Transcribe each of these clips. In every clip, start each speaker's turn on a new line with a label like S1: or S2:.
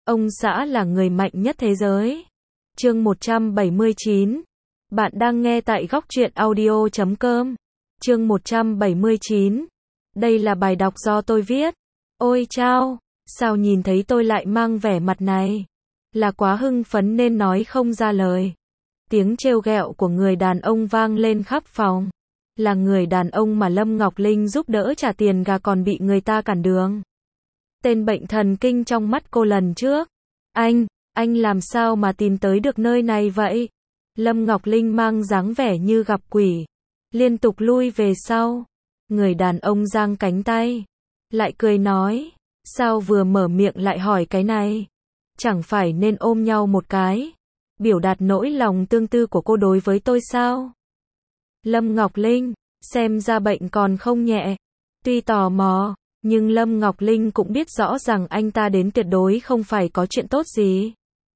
S1: Ông xã là người mạnh nhất thế giới. Chương 179. Bạn đang nghe tại góc truyện audio.com. Chương 179. Đây là bài đọc do tôi viết. Ôi chao, sao nhìn thấy tôi lại mang vẻ mặt này? Là quá hưng phấn nên nói không ra lời. Tiếng trêu ghẹo của người đàn ông vang lên khắp phòng. Là người đàn ông mà Lâm Ngọc Linh giúp đỡ trả tiền gà còn bị người ta cản đường. Tên bệnh thần kinh trong mắt cô lần trước. Anh làm sao mà tìm tới được nơi này vậy? Lâm Ngọc Linh mang dáng vẻ như gặp quỷ, liên tục lui về sau. Người đàn ông giang cánh tay, lại cười nói, sao vừa mở miệng lại hỏi cái này? Chẳng phải nên ôm nhau một cái, biểu đạt nỗi lòng tương tư của cô đối với tôi sao? Lâm Ngọc Linh, xem ra bệnh còn không nhẹ. Tuy tò mò, nhưng Lâm Ngọc Linh cũng biết rõ rằng anh ta đến tuyệt đối không phải có chuyện tốt gì.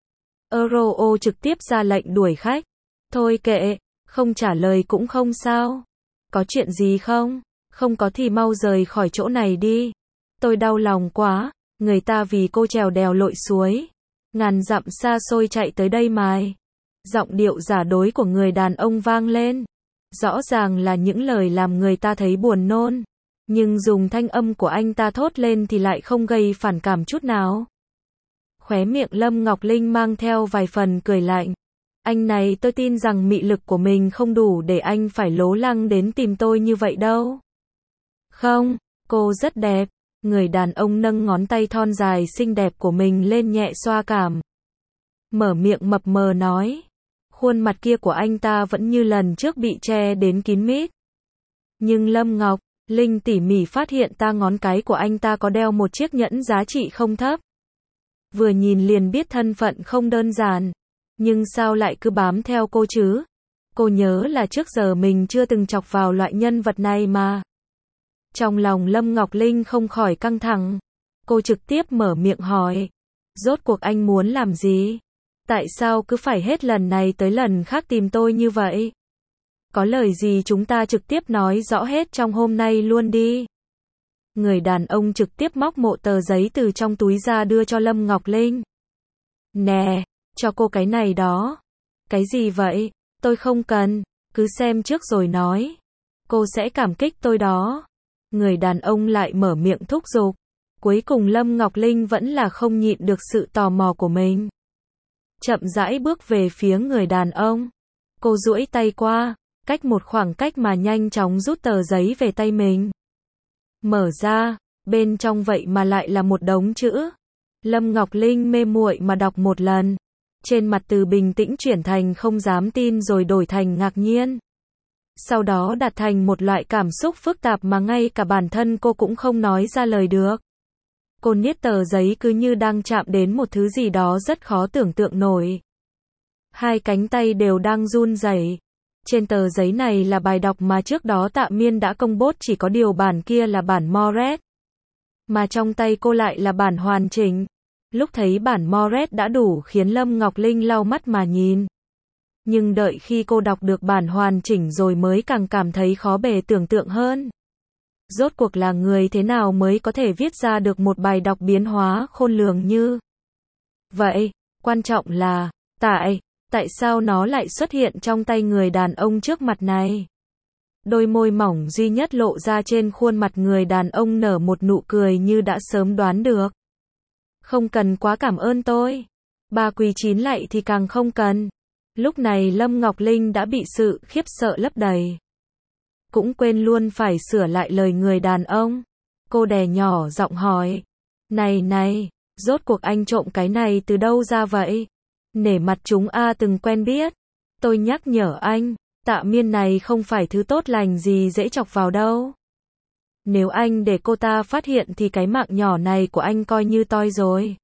S1: Euro trực tiếp ra lệnh đuổi khách. Thôi kệ, không trả lời cũng không sao. Có chuyện gì không? Không có thì mau rời khỏi chỗ này đi. Tôi đau lòng quá, người ta vì cô trèo đèo lội suối, ngàn dặm xa xôi chạy tới đây mài. Giọng điệu giả dối của người đàn ông vang lên. Rõ ràng là những lời làm người ta thấy buồn nôn. Nhưng dùng thanh âm của anh ta thốt lên thì lại không gây phản cảm chút nào. Khóe miệng Lâm Ngọc Linh mang theo vài phần cười lạnh. Anh này, tôi tin rằng mị lực của mình không đủ để anh phải lố lăng đến tìm tôi như vậy đâu. Không, cô rất đẹp. Người đàn ông nâng ngón tay thon dài xinh đẹp của mình lên nhẹ xoa cảm. Mở miệng mập mờ nói. Khuôn mặt kia của anh ta vẫn như lần trước bị che đến kín mít. Nhưng Lâm Ngọc Linh tỉ mỉ phát hiện ngón cái của anh ta có đeo một chiếc nhẫn giá trị không thấp. Vừa nhìn liền biết thân phận không đơn giản. Nhưng sao lại cứ bám theo cô chứ? Cô nhớ là trước giờ mình chưa từng chọc vào loại nhân vật này mà. Trong lòng Lâm Ngọc Linh không khỏi căng thẳng. Cô trực tiếp mở miệng hỏi. Rốt cuộc anh muốn làm gì? Tại sao cứ phải hết lần này tới lần khác tìm tôi như vậy? Có lời gì chúng ta trực tiếp nói rõ hết trong hôm nay luôn đi. Người đàn ông trực tiếp móc một tờ giấy từ trong túi ra đưa cho Lâm Ngọc Linh. Nè, cho cô cái này đó. Cái gì vậy? Tôi không cần, cứ xem trước rồi nói. Cô sẽ cảm kích tôi đó. Người đàn ông lại mở miệng thúc giục. Cuối cùng Lâm Ngọc Linh vẫn là không nhịn được sự tò mò của mình. Chậm rãi bước về phía người đàn ông. Cô duỗi tay qua, cách một khoảng cách mà nhanh chóng rút tờ giấy về tay mình. Mở ra, bên trong vậy mà lại là một đống chữ. Lâm Ngọc Linh mê muội mà đọc một lần. Trên mặt từ bình tĩnh chuyển thành không dám tin rồi đổi thành ngạc nhiên. Sau đó đặt thành một loại cảm xúc phức tạp mà ngay cả bản thân cô cũng không nói ra lời được. Cô niết tờ giấy cứ như đang chạm đến một thứ gì đó rất khó tưởng tượng nổi. Hai cánh tay đều đang run rẩy. Trên tờ giấy này là bài đọc mà trước đó Tạ Miên đã công bố, chỉ có điều bản kia là bản Moret. Mà trong tay cô lại là bản hoàn chỉnh. Lúc thấy bản Moret đã đủ khiến Lâm Ngọc Linh lau mắt mà nhìn. Nhưng đợi khi cô đọc được bản hoàn chỉnh rồi mới càng cảm thấy khó bề tưởng tượng hơn. Rốt cuộc là người thế nào mới có thể viết ra được một bài đọc biến hóa khôn lường như vậy? Quan trọng là, tại sao nó lại xuất hiện trong tay người đàn ông trước mặt này? Đôi môi mỏng duy nhất lộ ra trên khuôn mặt người đàn ông nở một nụ cười như đã sớm đoán được. Không cần quá cảm ơn tôi. Bà quỳ chín lạy thì càng không cần. Lúc này Lâm Ngọc Linh đã bị sự khiếp sợ lấp đầy. Cũng quên luôn phải sửa lại lời người đàn ông. Cô đè nhỏ giọng hỏi. Này, rốt cuộc anh trộm cái này từ đâu ra vậy? Nể mặt chúng từng quen biết. Tôi nhắc nhở anh, Tạ Miên này không phải thứ tốt lành gì dễ chọc vào đâu. Nếu anh để cô ta phát hiện thì cái mạng nhỏ này của anh coi như toi rồi.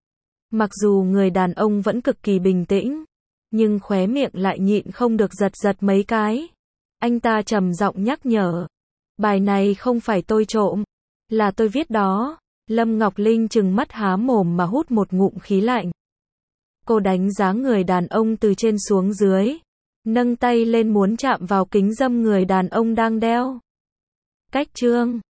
S1: Mặc dù người đàn ông vẫn cực kỳ bình tĩnh, nhưng khóe miệng lại nhịn không được giật mấy cái. Anh ta trầm giọng nhắc nhở. Bài này không phải tôi trộm, là tôi viết đó. Lâm Ngọc Linh trừng mắt há mồm mà hút một ngụm khí lạnh. Cô đánh giá người đàn ông từ trên xuống dưới. Nâng tay lên muốn chạm vào kính râm người đàn ông đang đeo. Cách chương